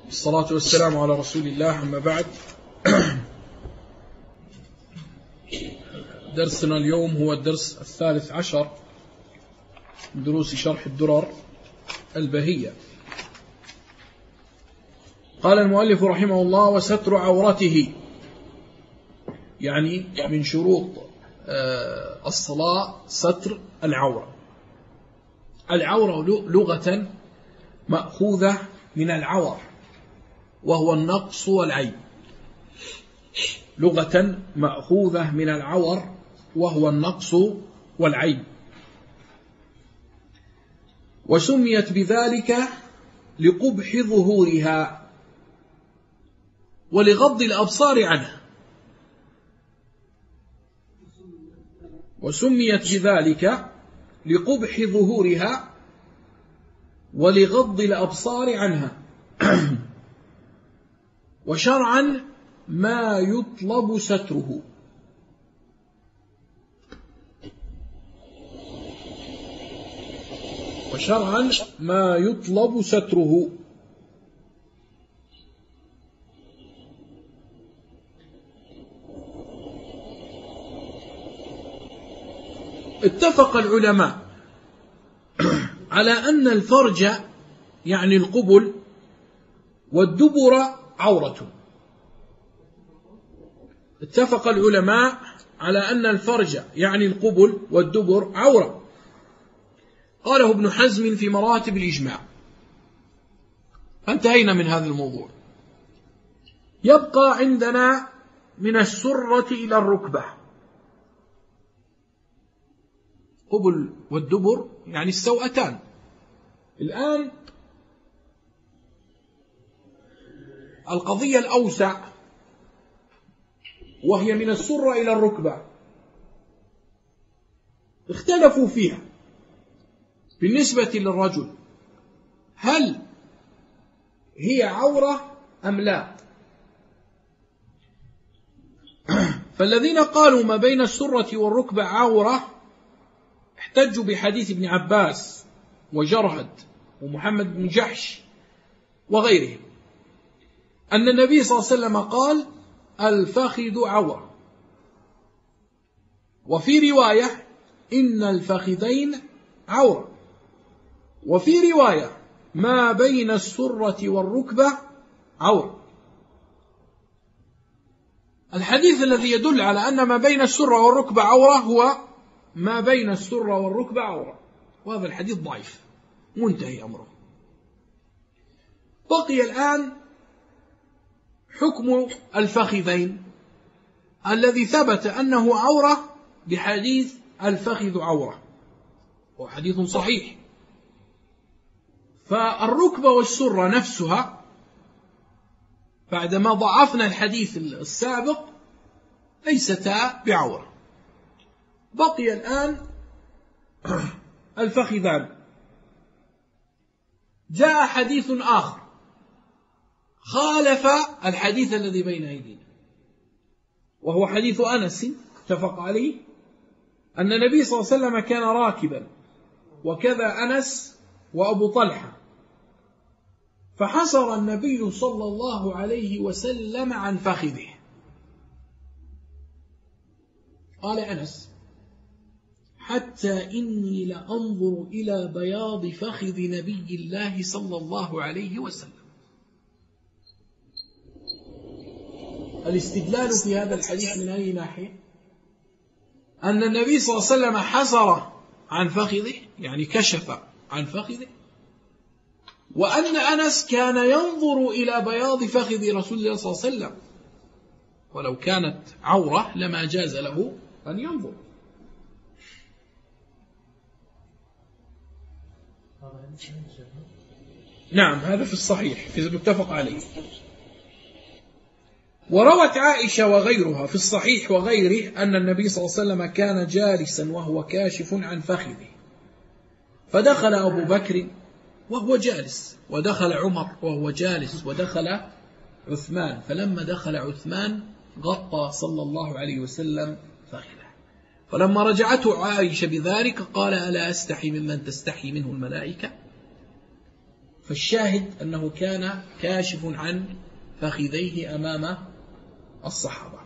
الصلاة والسلام على رسول الله. أما بعد، درسنا اليوم هو الدرس 13 من دروس شرح الدرر البهية. قال المؤلف رحمه الله: وستر عورته، يعني من شروط الصلاة ستر العورة. العورة لغة مأخوذة من العور، وهو النقص والعيب. لغة مأخوذة من العور وهو النقص والعيب، وسميت بذلك لقبح ظهورها ولغض الأبصار عنها. وسميت بذلك لقبح ظهورها ولغض الأبصار عنها. وشرعا ما يطلب ستره. وشرعا ما يطلب ستره. اتفق العلماء على أن الفرج يعني القبل والدبر عورة. اتفق العلماء على أن الفرج يعني القبل والدبر عورة. قاله ابن حزم في مراتب الإجماع. انتهينا من هذا الموضوع. يبقى عندنا من السرة إلى الركبة. قبل والدبر يعني السوأتان. الآن القضية الأوسع، وهي من السرة إلى الركبة، اختلفوا فيها بالنسبة للرجل، هل هي عورة أم لا؟ فالذين قالوا ما بين السرة والركبة عورة احتجوا بحديث ابن عباس وجرهد ومحمد بن جحش وغيرهم أن النبي صلى الله عليه وسلم قال: الفخذ عورة. وفي رواية: إن الفخذين عورة. وفي رواية: ما بين السرة والركبة عورة. الحديث الذي يدل على أن ما بين السرة والركبة عورة هو ما بين السرة والركبة عورة، وهذا الحديث ضعيف، منتهي أمره. بقي الآن حكم الفخذين الذي ثبت أنه عورة بحديث الفخذ عورة، وحديث صحيح. فالركبة والسرة نفسها بعدما ضعفنا الحديث السابق ليستا بعورة. بقي الآن الفخذان. جاء حديث آخر خالف الحديث الذي بين أيدينا، وهو حديث أنس اتفق عليه أن النبي صلى الله عليه وسلم كان راكبا، وكذا أنس وأبو طلحة، فحصر النبي صلى الله عليه وسلم عن فخذه. قال أنس: حتى إني لأنظر إلى بياض فخذ نبي الله صلى الله عليه وسلم. الاستدلال في هذا الحديث من أي ناحية؟ أن النبي صلى الله عليه وسلم حصر عن فخذه، يعني كشف عن فخذه، وأن أنس كان ينظر إلى بياض فخذ رسول الله صلى الله عليه وسلم، ولو كانت عورة لما جاز له أن ينظر. نعم، هذا في الصحيح في المتفق عليه. وروت عائشة وغيرها في الصحيح وغيره أن النبي صلى الله عليه وسلم كان جالسا وهو كاشف عن فخذه، فدخل أبو بكر وهو جالس، ودخل عمر وهو جالس، ودخل عثمان، فلما دخل عثمان غطى صلى الله عليه وسلم فخذه. فلما رجعته عائشة بذلك قال: ألا أستحي ممن تستحي منه الملائكة؟ فالشاهد أنه كان كاشف عن فخذيه أمام الصحابة.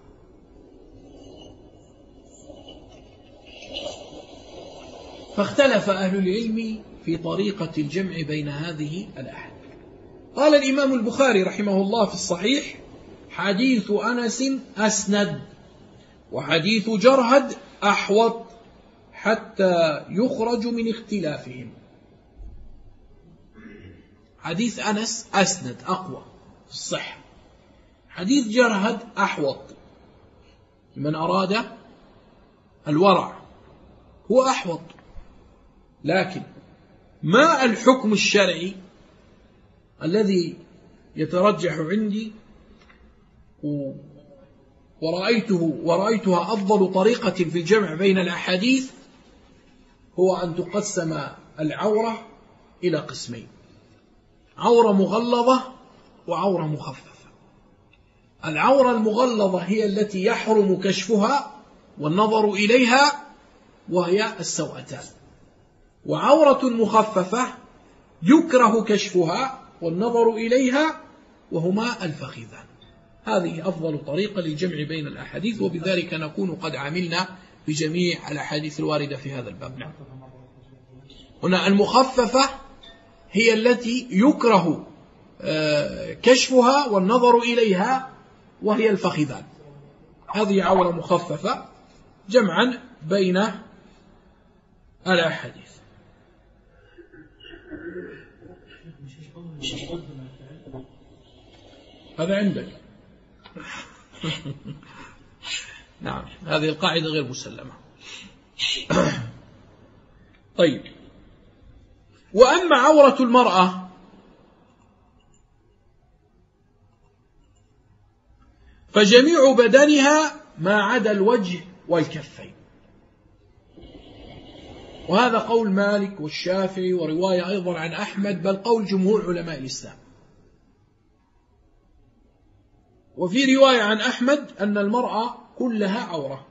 فاختلف أهل العلم في طريقة الجمع بين هذه الأحاديث. قال الإمام البخاري رحمه الله في الصحيح: حديث أنس أسند، وحديث جرهد أحوط، حتى يخرج من اختلافهم. حديث أنس أسند أقوى في الصحة، حديث جرهد أحوط من أراد الورع، هو أحوط. لكن ما الحكم الشرعي الذي يترجح عندي ورأيتها أفضل طريقة في الجمع بين الأحاديث؟ هو أن تقسم العورة إلى قسمين: عورة مغلظة وعورة مخففة. العورة المغلظة هي التي يحرم كشفها والنظر إليها، وهي السوأتان. وعورة مخففة يكره كشفها والنظر إليها، وهما الفخذان. هذه أفضل طريقة للجمع بين الأحاديث، وبذلك نكون قد عملنا بجميع الأحاديث الواردة في هذا الباب. نعم. هنا المخففة هي التي يكره كشفها والنظر إليها، وهي الفخذان. هذه عورة مخففة جمعا بين الأحاديث. هذا عندك. نعم، هذه القاعدة غير مسلمة. طيب، وأما عورة المرأة فجميع بدنها ما عدا الوجه والكفين، وهذا قول مالك والشافعي ورواية أيضا عن أحمد، بل قول جمهور علماء الإسلام. وفي رواية عن أحمد أن المرأة كلها عورة.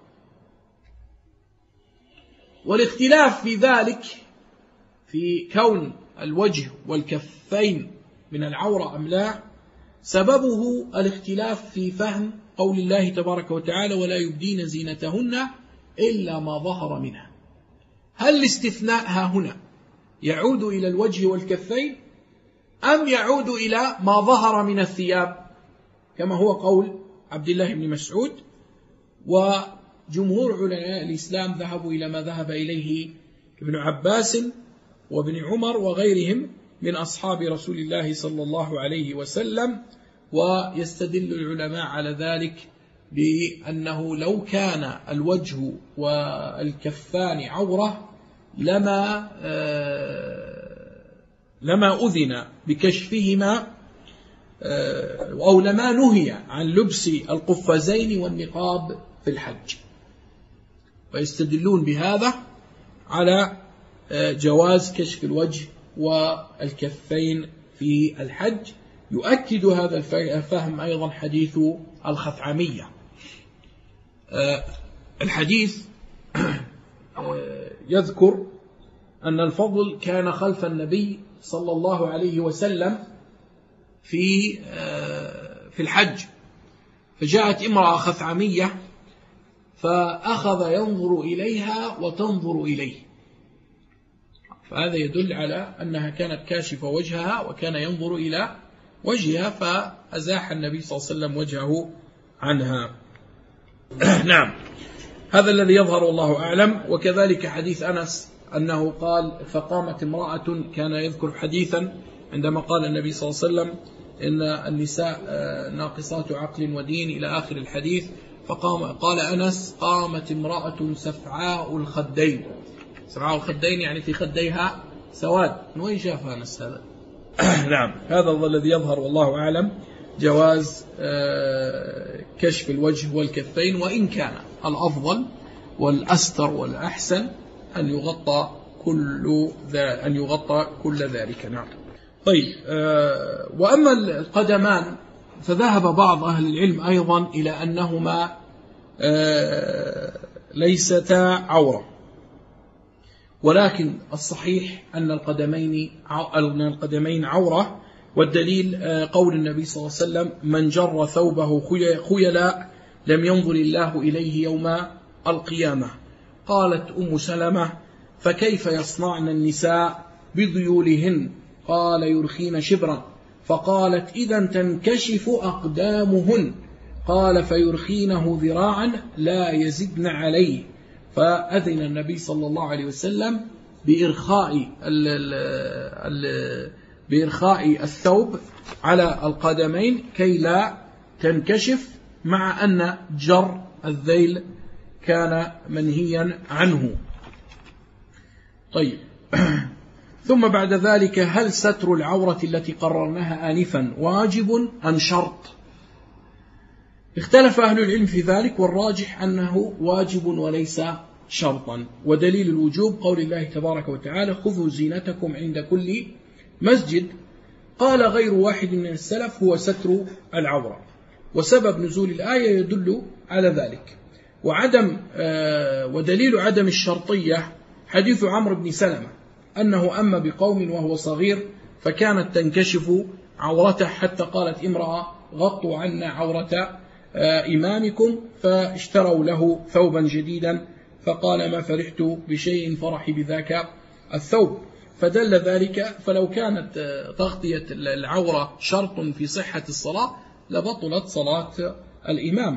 والاختلاف في ذلك، في كون الوجه والكفين من العورة أم لا، سببه الاختلاف في فهم قول الله تبارك وتعالى: ولا يبدين زينتهن إلا ما ظهر منها. هل الاستثناء ها هنا يعود إلى الوجه والكفين، أم يعود إلى ما ظهر من الثياب كما هو قول عبد الله بن مسعود؟ وجمهور علماء الإسلام ذهبوا إلى ما ذهب إليه ابن عباس وابن عمر وغيرهم من أصحاب رسول الله صلى الله عليه وسلم. ويستدل العلماء على ذلك بأنه لو كان الوجه والكفان عورة لما أذن بكشفهما، أو لما نهي عن لبس القفازين والنقاب في الحج. ويستدلون بهذا على جواز كشف الوجه والكفين في الحج. يؤكد هذا الفهم أيضا حديث الخثعمية. الحديث يذكر أن الفضل كان خلف النبي صلى الله عليه وسلم في الحج، فجاءت امرأة خثعمية فأخذ ينظر إليها وتنظر إليه، فهذا يدل على أنها كانت كاشفة وجهها وكان ينظر إلى وجهها، فأزاح النبي صلى الله عليه وسلم وجهه عنها. نعم، هذا الذي يظهر والله أعلم. وكذلك حديث أنس أنه قال: فقامت امرأة، كان يذكر حديثا عندما قال النبي صلى الله عليه وسلم إن النساء ناقصات عقل ودين إلى آخر الحديث، قال أنس: قامت امرأة سفعاء الخدين. سفعاء الخدين يعني في خديها سواد. من وين شاف أنس هذا؟ نعم، هذا الذي يظهر والله أعلم، جواز كشف الوجه والكفين، وإن كان الأفضل والأستر والأحسن أن يغطى كل ذلك. نعم. طيب، وأما القدمان فذهب بعض أهل العلم أيضا إلى أنهما ليستا عورة، ولكن الصحيح أن القدمين عورة، والدليل قول النبي صلى الله عليه وسلم: من جر ثوبه خيلاء لم ينظر الله إليه يوم القيامة. قالت أم سلمة: فكيف يصنعن النساء بذيولهن؟ قال: يرخين شبرا. فقالت: إذا تنكشف أقدامهن. قال: فيرخينه ذراعا لا يزدن عليه. فأذن النبي صلى الله عليه وسلم بإرخاء الثوب على القدمين كي لا تنكشف، مع أن جر الذيل كان منهيا عنه. طيب. ثم بعد ذلك: هل ستر العورة التي قررناها آنفا واجب أم شرط؟ اختلف أهل العلم في ذلك، والراجح أنه واجب وليس شرطا. ودليل الوجوب قول الله تبارك وتعالى: خذوا زينتكم عند كل مسجد. قال غير واحد من السلف: هو ستر العورة. وسبب نزول الآية يدل على ذلك. ودليل عدم الشرطية حديث عمرو بن سلمة أنه أما بقوم وهو صغير فكانت تنكشف عورته، حتى قالت امرأة: غطوا عنا عورة إمامكم، فاشتروا له ثوبا جديدا، فقال: ما فرحت بشيء فرحي بذاك الثوب. فدل ذلك، فلو كانت تغطية العورة شرط في صحة الصلاة لبطلت صلاة الإمام.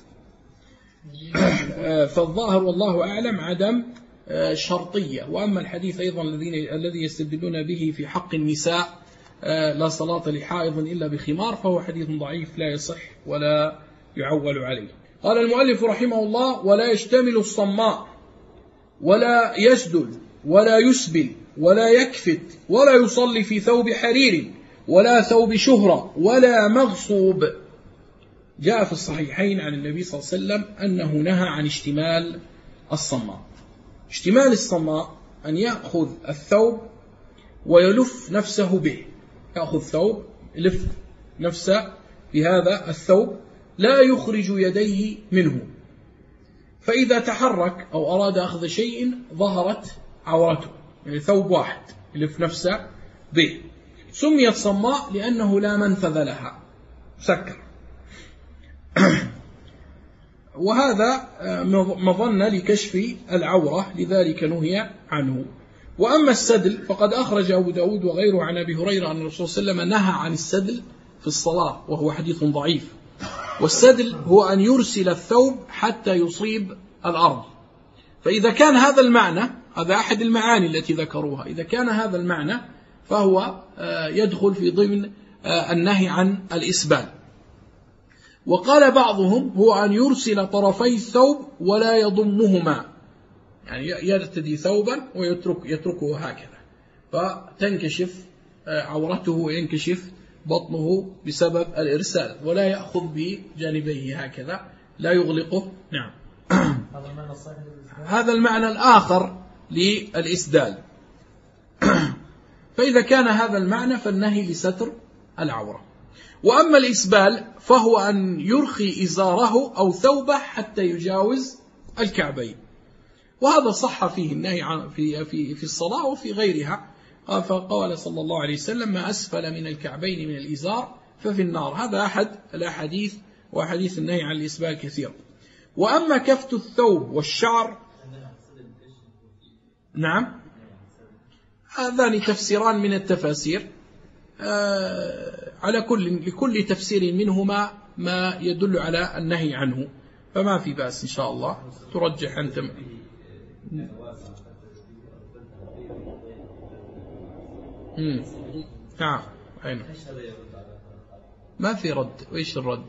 فالظاهر والله أعلم عدم شرطية. وأما الحديث أيضا الذي يستدلون به في حق النساء: لا صلاة لحائض إلا بخمار، فهو حديث ضعيف لا يصح ولا يعول عليه. قال المؤلف رحمه الله: ولا يشتمل الصماء ولا يسدل ولا يسبل ولا يكفت ولا يصلي في ثوب حرير ولا ثوب شهرة ولا مغصوب. جاء في الصحيحين عن النبي صلى الله عليه وسلم أنه نهى عن اشتمال الصماء. اشتمال الصماء أن يأخذ الثوب ويلف نفسه به، يأخذ ثوب يلف نفسه بهذا الثوب، لا يخرج يديه منه، فإذا تحرك أو أراد أخذ شيء ظهرت عورته، يعني ثوب واحد يلف نفسه به. سميت صماء لأنه لا منفذ لها، سكر. وهذا مظنة لكشف العورة، لذلك نهي عنه. وأما السدل فقد أخرج أبو داود وغيره عن أبي هريرة أن الرسول صلى الله عليه وسلم نهى عن السدل في الصلاة، وهو حديث ضعيف. والسدل هو أن يرسل الثوب حتى يصيب الأرض. فإذا كان هذا المعنى، هذا أحد المعاني التي ذكروها، إذا كان هذا المعنى فهو يدخل في ضمن النهي عن الإسبال. وقال بعضهم: هو أن يرسل طرفي الثوب ولا يضمهما، يعني يرتدي ثوبا ويتركه هكذا، فتنكشف عورته وينكشف بطنه بسبب الإرسال، ولا يأخذ بجانبيه هكذا، لا يغلقه. نعم. هذا المعنى الآخر للإسدال. فإذا كان هذا المعنى فالنهي لستر العورة. وأما الإسبال فهو أن يرخي إزاره أو ثوبه حتى يجاوز الكعبين، وهذا صح فيه النهي في الصلاة وفي غيرها. فقال صلى الله عليه وسلم: ما أسفل من الكعبين من الإزار ففي النار. هذا أحد الأحاديث، وحديث النهي عن الإسبال كثير. وأما كفت الثوب والشعر، نعم، هذان تفسيران من التفاسير، على لكل تفسير منهما ما يدل على النهي عنه، فما في بأس إن شاء الله. ترجح أنت؟ نعم، أين ما في رد؟ وإيش الرد؟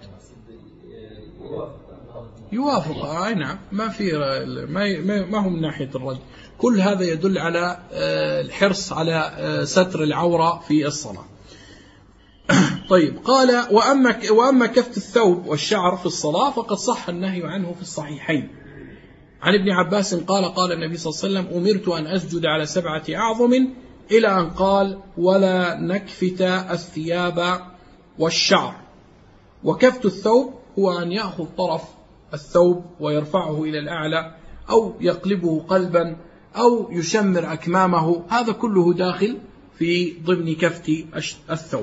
يوافق. أي نعم، ما في، ما هو من ناحية الرد. كل هذا يدل على الحرص على ستر العورة في الصلاة. طيب. قال: وأما كفت الثوب والشعر في الصلاة فقد صح النهي عنه في الصحيحين. عن ابن عباس قال: قال النبي صلى الله عليه وسلم: أمرت أن أسجد على 7 أعظم، إلى أن قال: ولا نكفت الثياب والشعر. وكفت الثوب هو أن يأخذ طرف الثوب ويرفعه إلى الأعلى، أو يقلبه قلبا أو يشمر أكمامه، هذا كله داخل في ضمن كفت الثوب.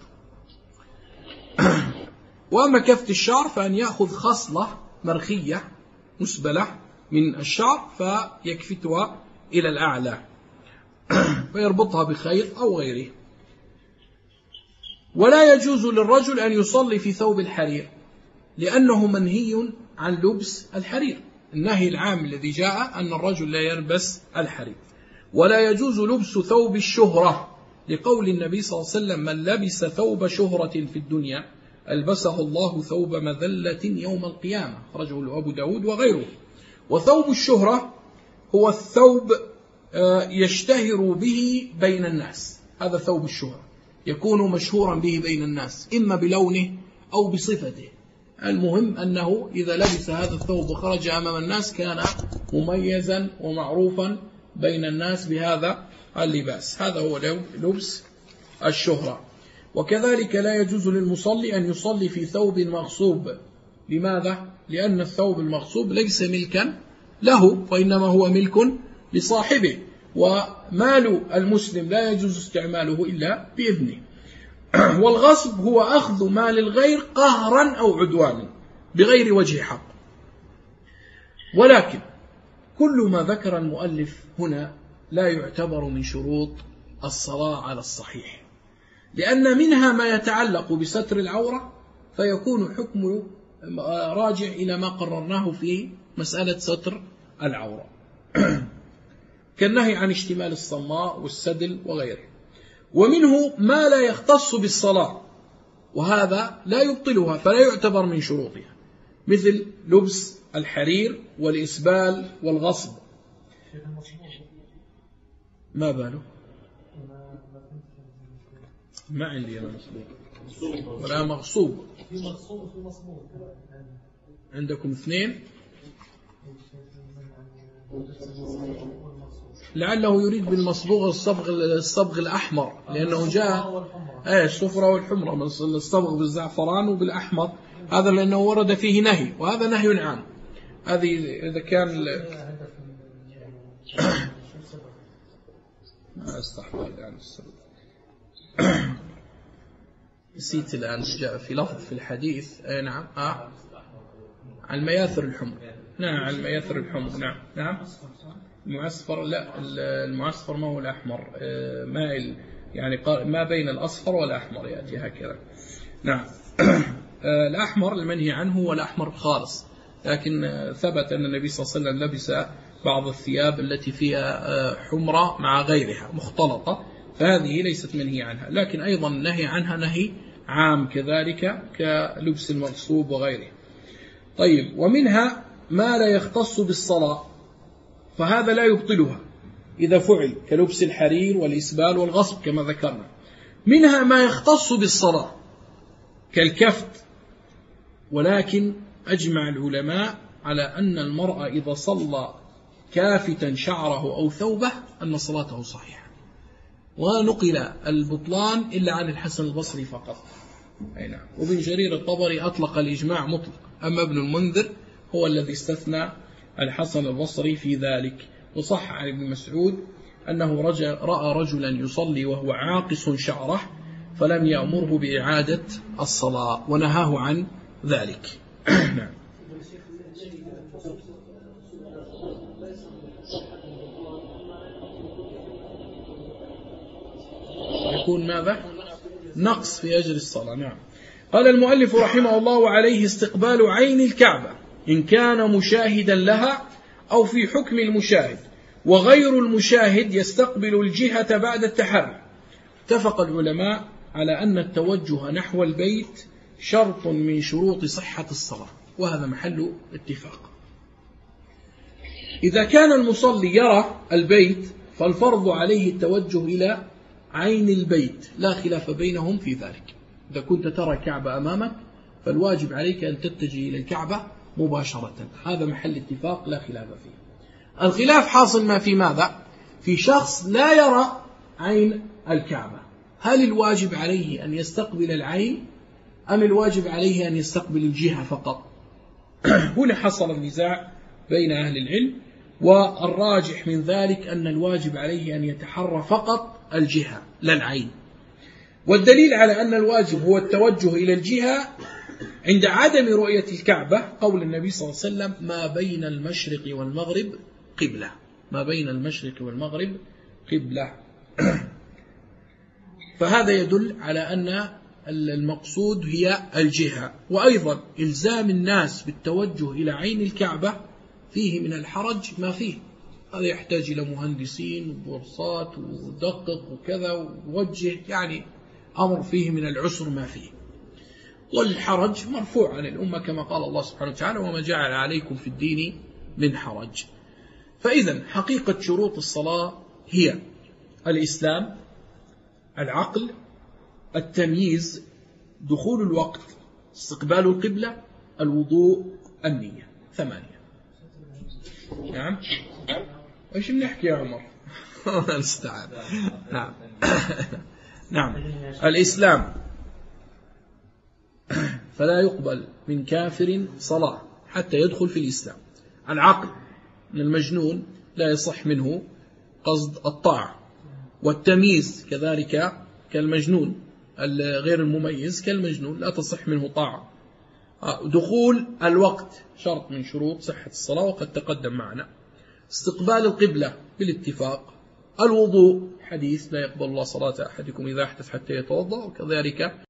وأما كفت الشعر فأن يأخذ خصلة مرخية مسبلة من الشعر فيكفتها إلى الأعلى فيربطها بخيط أو غيره. ولا يجوز للرجل أن يصلي في ثوب الحرير لأنه منهي عن لبس الحرير، النهي العام الذي جاء أن الرجل لا يلبس الحرير. ولا يجوز لبس ثوب الشهرة لقول النبي صلى الله عليه وسلم: من لبس ثوب شهرة في الدنيا ألبسه الله ثوب مذلة يوم القيامة، أخرجه أبو داود وغيره. وثوب الشهرة هو الثوب يشتهر به بين الناس، هذا ثوب الشهرة يكون مشهورا به بين الناس إما بلونه أو بصفته، المهم أنه إذا لبس هذا الثوب وخرج أمام الناس كان مميزا ومعروفا بين الناس بهذا اللباس، هذا هو لبس الشهرة. وكذلك لا يجوز للمصلي أن يصلي في ثوب مغصوب. لماذا؟ لأن الثوب المغصوب ليس ملكا له وإنما هو ملك لصاحبه، ومال المسلم لا يجوز استعماله إلا بإذنه. والغصب هو أخذ مال الغير قهرا أو عدوانا بغير وجه حق. ولكن كل ما ذكر المؤلف هنا لا يعتبر من شروط الصلاة على الصحيح، لأن منها ما يتعلق بستر العورة فيكون حكم راجع إلى ما قررناه في مسألة ستر العورة كالنهي عن اشتمال الصماء والسدل وغيره. ومنه ما لا يختص بالصلاة وهذا لا يبطلها فلا يعتبر من شروطها، مثل لبس الحرير والإسبال والغصب. ما باله؟ ما عندي أنا مصبوغ ولا مغصوب. عندكم اثنين؟ لعله يريد بالمصبوغ الصبغ الأحمر، لأنه جاء الصفرة والحمرة من الصبغ بالزعفران وبالأحمر، هذا لأنه ورد فيه نهي وهذا نهي عام. هذه إذا كان ما استحضر يعني السبب نسيت الآن جاء في لفظ في الحديث. نعم على المياثر الحمر. نعم على المياثر الحمر. نعم المعصفر. لا المعصفر ما هو الأحمر، مائل يعني ما بين الأصفر والأحمر يأتي هكذا. نعم الأحمر المنهي عنه هو الأحمر خالص، لكن ثبت أن النبي صلى الله عليه وسلم لبس بعض الثياب التي فيها حمرة مع غيرها مختلطة، فهذه ليست منهي عنها، لكن أيضا النهي عنها نهي عام كذلك كلبس المغصوب وغيره. طيب ومنها ما لا يختص بالصلاة فهذا لا يبطلها إذا فعل كلبس الحرير والإسبال والغصب كما ذكرنا. منها ما يختص بالصلاة كالكفت، ولكن أجمع العلماء على أن المرء إذا صلى كافتا شعره أو ثوبه أن صلاته صحيحة، ونقل البطلان إلا عن الحسن البصري فقط. نعم. وابن جرير الطبري أطلق الإجماع مطلق، أما ابن المنذر هو الذي استثنى الحسن البصري في ذلك. وصح عن ابن مسعود أنه رأى رجلا يصلي وهو عاقص شعره فلم يأمره بإعادة الصلاة ونهاه عن ذلك. نعم. يكون ماذا؟ نقص في أجر الصلاة. نعم. قال المؤلف رحمه الله: وعليه استقبال عين الكعبة إن كان مشاهدا لها أو في حكم المشاهد، وغير المشاهد يستقبل الجهة بعد التحري. اتفق العلماء على أن التوجه نحو البيت شرط من شروط صحة الصلاة، وهذا محل اتفاق. إذا كان المصلي يرى البيت فالفرض عليه التوجه إلى عين البيت، لا خلاف بينهم في ذلك. إذا كنت ترى الكعبة أمامك فالواجب عليك أن تتجه إلى الكعبة مباشرة، هذا محل اتفاق لا خلاف فيه. الخلاف حاصل ما في ماذا؟ في شخص لا يرى عين الكعبة، هل الواجب عليه أن يستقبل العين أم الواجب عليه أن يستقبل الجهة فقط؟ هنا حصل النزاع بين أهل العلم، والراجح من ذلك أن الواجب عليه أن يتحرى فقط الجهة لا العين. والدليل على أن الواجب هو التوجه إلى الجهة عند عدم رؤية الكعبة قول النبي صلى الله عليه وسلم ما بين المشرق والمغرب قبلة، ما بين المشرق والمغرب قبلة. فهذا يدل على أن المقصود هي الجهة. وأيضا إلزام الناس بالتوجه إلى عين الكعبة فيه من الحرج ما فيه، هذا يحتاج إلى مهندسين وبورصات ودقق وكذا ووجه، يعني أمر فيه من العسر ما فيه. والحرج مرفوع عن الأمة كما قال الله سبحانه وتعالى وما جعل عليكم في الدين من حرج. فإذا حقيقة شروط الصلاة هي الإسلام، العقل، التمييز، دخول الوقت، استقبال القبلة، الوضوء، النية. 8. نعم. ايش بنحكي يا عمر؟ استعان. نعم. نعم. الإسلام فلا يقبل من كافر صلاة حتى يدخل في الإسلام. العقل من المجنون لا يصح منه قصد الطاعة. والتمييز كذلك كالمجنون، غير المميز كالمجنون لا تصح منه طاعة. دخول الوقت شرط من شروط صحة الصلاة وقد تقدم معنا. استقبال القبلة بالاتفاق. الوضوء حديث لا يقبل الله صلاة أحدكم إذا أحدث حتى يتوضأ، وكذلك